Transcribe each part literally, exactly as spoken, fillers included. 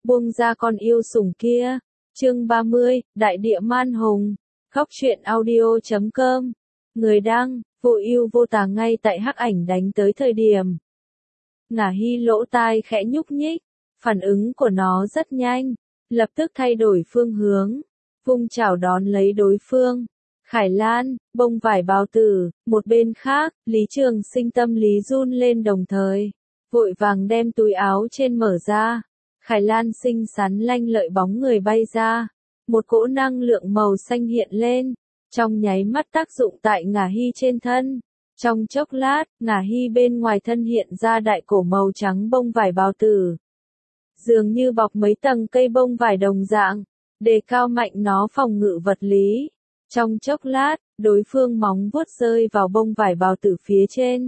buông ra con yêu sủng kia. Chương ba mươi, Đại địa man hùng. Góc truyện audio chấm com. Người đăng, vô ưu vô tà. Ngay tại hắc ảnh đánh tới thời điểm, Ngả Hi lỗ tai khẽ nhúc nhích, phản ứng của nó rất nhanh, lập tức thay đổi phương hướng, vung chảo đón lấy đối phương. Khải Lan, bông vải bào tử. Một bên khác, Lý Trường Sinh tâm lý run lên, đồng thời vội vàng đem túi áo trên mở ra. Khải Lan xinh xắn lanh lợi bóng người bay ra, một cỗ năng lượng màu xanh hiện lên, trong nháy mắt tác dụng tại Ngả Hi trên thân. Trong chốc lát, Ngả Hi bên ngoài thân hiện ra đại cổ màu trắng bông vải bào tử, dường như bọc mấy tầng cây bông vải đồng dạng, đề cao mạnh nó phòng ngự vật lý. Trong chốc lát, đối phương móng vuốt rơi vào bông vải bào tử phía trên,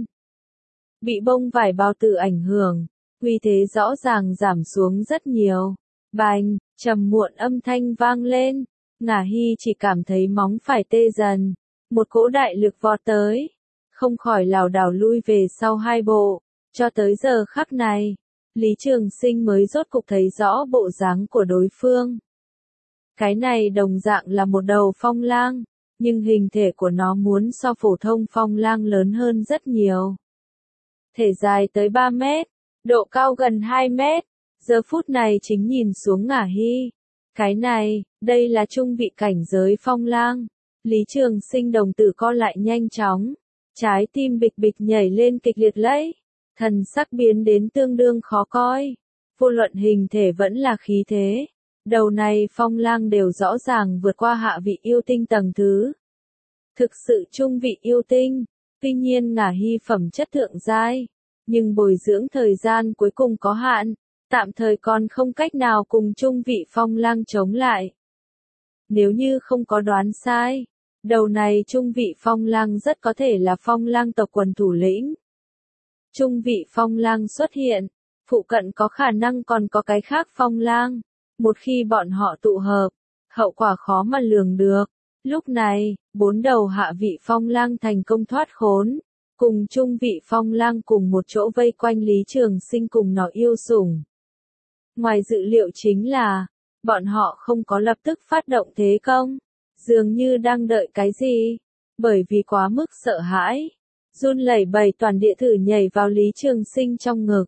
bị bông vải bào tử ảnh hưởng, uy thế rõ ràng giảm xuống rất nhiều. Bành, trầm muộn âm thanh vang lên, Ngả Hi chỉ cảm thấy móng phải tê dần, một cỗ đại lực vọt tới, không khỏi lảo đảo lui về sau hai bộ. Cho tới giờ khắc này, Lý Trường Sinh mới rốt cục thấy rõ bộ dáng của đối phương. Cái này đồng dạng là một đầu phong lang, nhưng hình thể của nó muốn so phổ thông phong lang lớn hơn rất nhiều. Thể dài tới ba mét, độ cao gần hai mét, giờ phút này chính nhìn xuống Ngả Hi. Cái này, đây là trung vị cảnh giới phong lang. Lý Trường Sinh đồng tử co lại nhanh chóng, trái tim bịch bịch nhảy lên kịch liệt lấy, thần sắc biến đến tương đương khó coi. Vô luận hình thể vẫn là khí thế, đầu này phong lang đều rõ ràng vượt qua hạ vị yêu tinh tầng thứ. Thực sự trung vị yêu tinh, tuy nhiên Ngả Hi phẩm chất thượng giai, nhưng bồi dưỡng thời gian cuối cùng có hạn, tạm thời còn không cách nào cùng trung vị phong lang chống lại. Nếu như không có đoán sai, đầu này trung vị phong lang rất có thể là phong lang tộc quần thủ lĩnh. Trung vị phong lang xuất hiện, phụ cận có khả năng còn có cái khác phong lang. Một khi bọn họ tụ hợp, hậu quả khó mà lường được. Lúc này, bốn đầu hạ vị phong lang thành công thoát khốn, cùng trung vị phong lang cùng một chỗ vây quanh Lý Trường Sinh cùng nó yêu sủng. Ngoài dự liệu chính là, bọn họ không có lập tức phát động thế công, dường như đang đợi cái gì, bởi vì quá mức sợ hãi, run lẩy bẩy toàn địa thử nhảy vào Lý Trường Sinh trong ngực.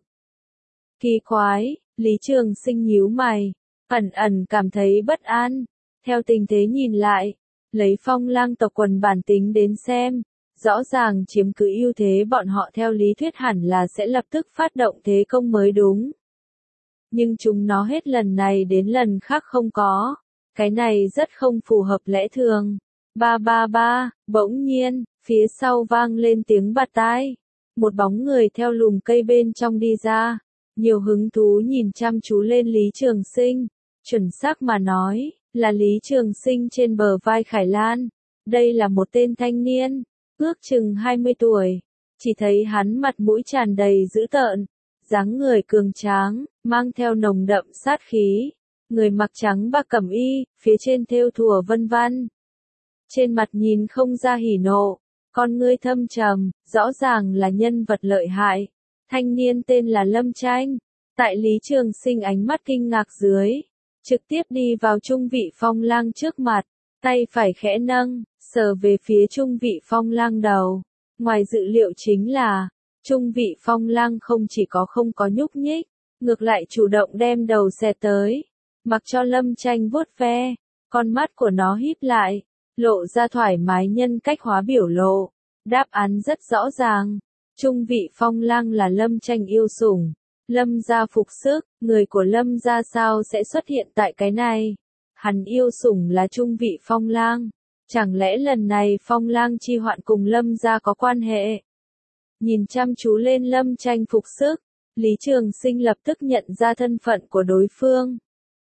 Kỳ quái, Lý Trường Sinh nhíu mày, ẩn ẩn cảm thấy bất an. Theo tình thế nhìn lại, lấy phong lang tộc quần bản tính đến xem, rõ ràng chiếm cứ ưu thế, bọn họ theo lý thuyết hẳn là sẽ lập tức phát động thế công mới đúng. Nhưng chúng nó hết lần này đến lần khác không có, cái này rất không phù hợp lẽ thường. Ba ba ba, bỗng nhiên, phía sau vang lên tiếng bạt tai, một bóng người theo lùm cây bên trong đi ra, nhiều hứng thú nhìn chăm chú lên Lý Trường Sinh. Chuẩn xác mà nói, là Lý Trường Sinh trên bờ vai Khải Lan. Đây là một tên thanh niên, ước chừng hai mươi tuổi, chỉ thấy hắn mặt mũi tràn đầy dữ tợn, dáng người cường tráng, mang theo nồng đậm sát khí, người mặc trắng bạc cẩm y, phía trên thêu thùa vân vân. Trên mặt nhìn không ra hỉ nộ, con ngươi thâm trầm, rõ ràng là nhân vật lợi hại. Thanh niên tên là Lâm Tranh, tại Lý Trường Sinh ánh mắt kinh ngạc dưới, trực tiếp đi vào trung vị phong lang trước mặt, tay phải khẽ nâng, sờ về phía trung vị phong lang đầu. Ngoài dự liệu chính là, trung vị phong lang không chỉ có không có nhúc nhích, ngược lại chủ động đem đầu xẻ tới, mặc cho Lâm Tranh vuốt ve, con mắt của nó híp lại, lộ ra thoải mái nhân cách hóa biểu lộ. Đáp án rất rõ ràng, trung vị phong lang là Lâm Tranh yêu sủng. Lâm gia phục sức, người của Lâm gia sao sẽ xuất hiện tại cái này? Hắn yêu sủng là trung vị phong lang, chẳng lẽ lần này phong lang chi hoạn cùng Lâm gia có quan hệ? Nhìn chăm chú lên Lâm Tranh phục sức, Lý Trường Sinh lập tức nhận ra thân phận của đối phương.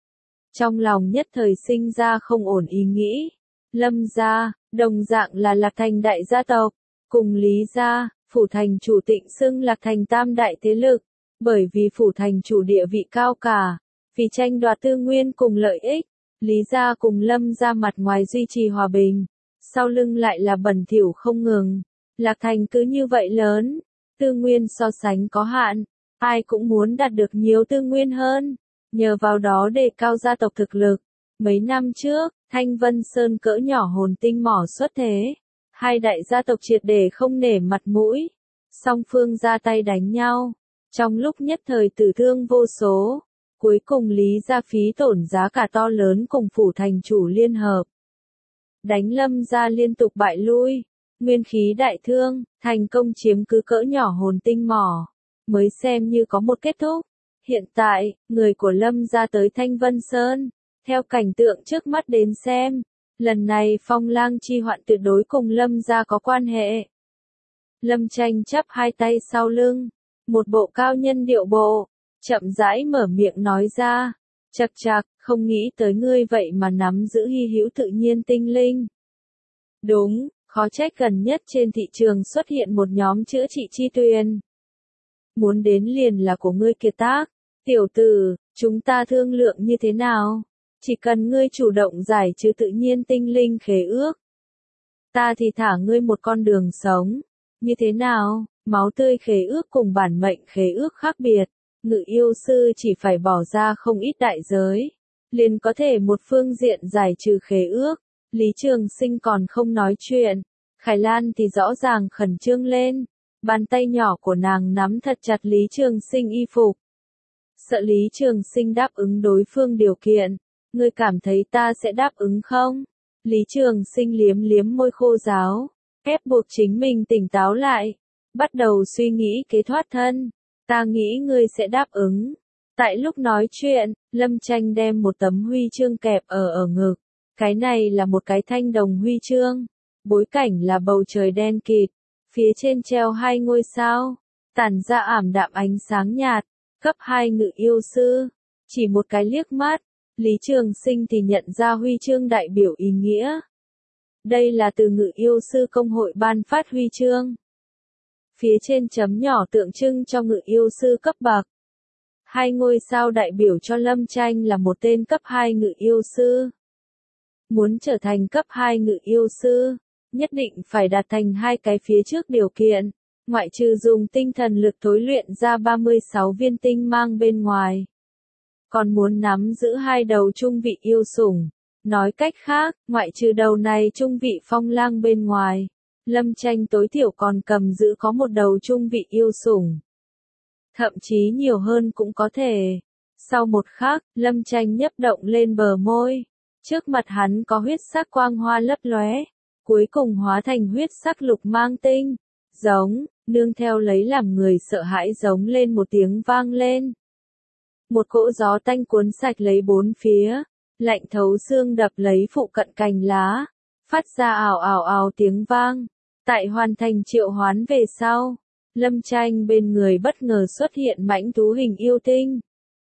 Trong lòng nhất thời sinh ra không ổn ý nghĩ. Lâm gia, đồng dạng là Lạc Thành đại gia tộc, cùng Lý gia, phủ thành chủ Tịnh xưng Lạc Thành tam đại thế lực. Bởi vì phủ thành chủ địa vị cao cả, vì tranh đoạt tư nguyên cùng lợi ích, Lý gia cùng Lâm gia mặt ngoài duy trì hòa bình, sau lưng lại là bẩn thỉu không ngừng. Lạc Thành cứ như vậy lớn, tư nguyên so sánh có hạn, ai cũng muốn đạt được nhiều tư nguyên hơn, nhờ vào đó đề cao gia tộc thực lực. Mấy năm trước, Thanh Vân Sơn cỡ nhỏ hồn tinh mỏ xuất thế, hai đại gia tộc triệt để không nể mặt mũi, song phương ra tay đánh nhau, trong lúc nhất thời tử thương vô số, cuối cùng Lý gia phí tổn giá cả to lớn cùng phủ thành chủ liên hợp. Đánh Lâm gia liên tục bại lui, nguyên khí đại thương, thành công chiếm cứ cỡ nhỏ hồn tinh mỏ, mới xem như có một kết thúc. Hiện tại, người của Lâm gia tới Thanh Vân Sơn, theo cảnh tượng trước mắt đến xem, lần này Phong Lang chi hoạn tuyệt đối cùng Lâm gia có quan hệ. Lâm Tranh chắp hai tay sau lưng, một bộ cao nhân điệu bộ, chậm rãi mở miệng nói ra, chậc chậc, không nghĩ tới ngươi vậy mà nắm giữ hy hữu tự nhiên tinh linh. Đúng, khó trách gần nhất trên thị trường xuất hiện một nhóm chữa trị chi tuyền. Muốn đến liền là của ngươi kiệt tác, tiểu tử, chúng ta thương lượng như thế nào? Chỉ cần ngươi chủ động giải trừ tự nhiên tinh linh khế ước, ta thì thả ngươi một con đường sống. Như thế nào? Máu tươi khế ước cùng bản mệnh khế ước khác biệt, ngự yêu sư chỉ phải bỏ ra không ít đại giới, liền có thể một phương diện giải trừ khế ước. Lý Trường Sinh còn không nói chuyện, Khải Lan thì rõ ràng khẩn trương lên, bàn tay nhỏ của nàng nắm thật chặt Lý Trường Sinh y phục. Sợ Lý Trường Sinh đáp ứng đối phương điều kiện, ngươi cảm thấy ta sẽ đáp ứng không? Lý Trường Sinh liếm liếm môi khô ráo, ép buộc chính mình tỉnh táo lại, bắt đầu suy nghĩ kế thoát thân. Ta nghĩ ngươi sẽ đáp ứng. Tại lúc nói chuyện, Lâm Tranh đem một tấm huy chương kẹp ở ở ngực. Cái này là một cái thanh đồng huy chương. Bối cảnh là bầu trời đen kịt. Phía trên treo hai ngôi sao, tản ra ảm đạm ánh sáng nhạt. Cấp hai ngự yêu sư. Chỉ một cái liếc mắt, Lý Trường Sinh thì nhận ra huy chương đại biểu ý nghĩa. Đây là từ ngự yêu sư công hội ban phát huy chương. Phía trên chấm nhỏ tượng trưng cho ngự yêu sư cấp bậc. Hai ngôi sao đại biểu cho Lâm Tranh là một tên cấp hai ngự yêu sư. Muốn trở thành cấp hai ngự yêu sư, nhất định phải đạt thành hai cái phía trước điều kiện, ngoại trừ dùng tinh thần lực thối luyện ra ba mươi sáu viên tinh mang bên ngoài. Còn muốn nắm giữ hai đầu trung vị yêu sủng, nói cách khác, ngoại trừ đầu này trung vị Phong Lang bên ngoài, Lâm Tranh tối thiểu còn cầm giữ có một đầu trung vị yêu sủng. Thậm chí nhiều hơn cũng có thể. Sau một khắc, Lâm Tranh nhấp động lên bờ môi. Trước mặt hắn có huyết sắc quang hoa lấp lóe, cuối cùng hóa thành huyết sắc lục mang tinh. Giống, nương theo lấy làm người sợ hãi giống lên một tiếng vang lên. Một cỗ gió tanh cuốn sạch lấy bốn phía, lạnh thấu xương đập lấy phụ cận cành lá, phát ra ào ào ào tiếng vang. Tại hoàn thành triệu hoán về sau, Lâm Tranh bên người bất ngờ xuất hiện mãnh thú hình yêu tinh.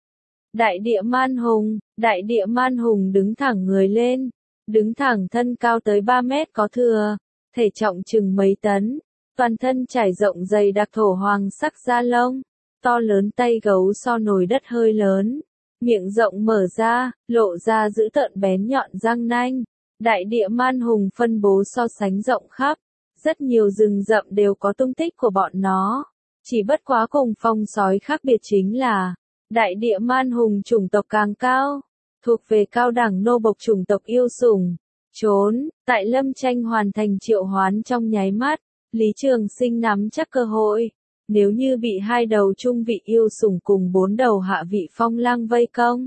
Đại địa man hùng, đại địa man hùng đứng thẳng người lên, đứng thẳng thân cao tới ba mét có thừa, thể trọng chừng mấy tấn, toàn thân trải rộng dày đặc thổ hoàng sắc da lông, to lớn tay gấu so nồi đất hơi lớn, miệng rộng mở ra, lộ ra dữ tợn bén nhọn răng nanh. Đại địa man hùng phân bố so sánh rộng khắp, rất nhiều rừng rậm đều có tung tích của bọn nó. Chỉ bất quá cùng phong sói khác biệt chính là, đại địa man hùng chủng tộc càng cao, thuộc về cao đẳng nô bộc chủng tộc yêu sủng. Trốn, tại Lâm Tranh hoàn thành triệu hoán trong nháy mắt, Lý Trường Sinh nắm chắc cơ hội. Nếu như bị hai đầu trung vị yêu sủng cùng bốn đầu hạ vị Phong Lang vây công,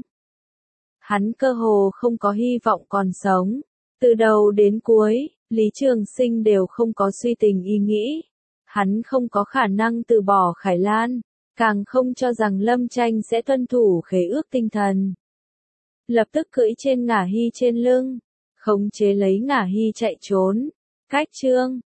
hắn cơ hồ không có hy vọng còn sống. Từ đầu đến cuối, Lý Trường Sinh đều không có suy tình ý nghĩ. Hắn không có khả năng từ bỏ Khải Lan, càng không cho rằng Lâm Tranh sẽ tuân thủ khế ước tinh thần. Lập tức cưỡi trên ngả hy trên lưng, khống chế lấy ngả hy chạy trốn. Cách chương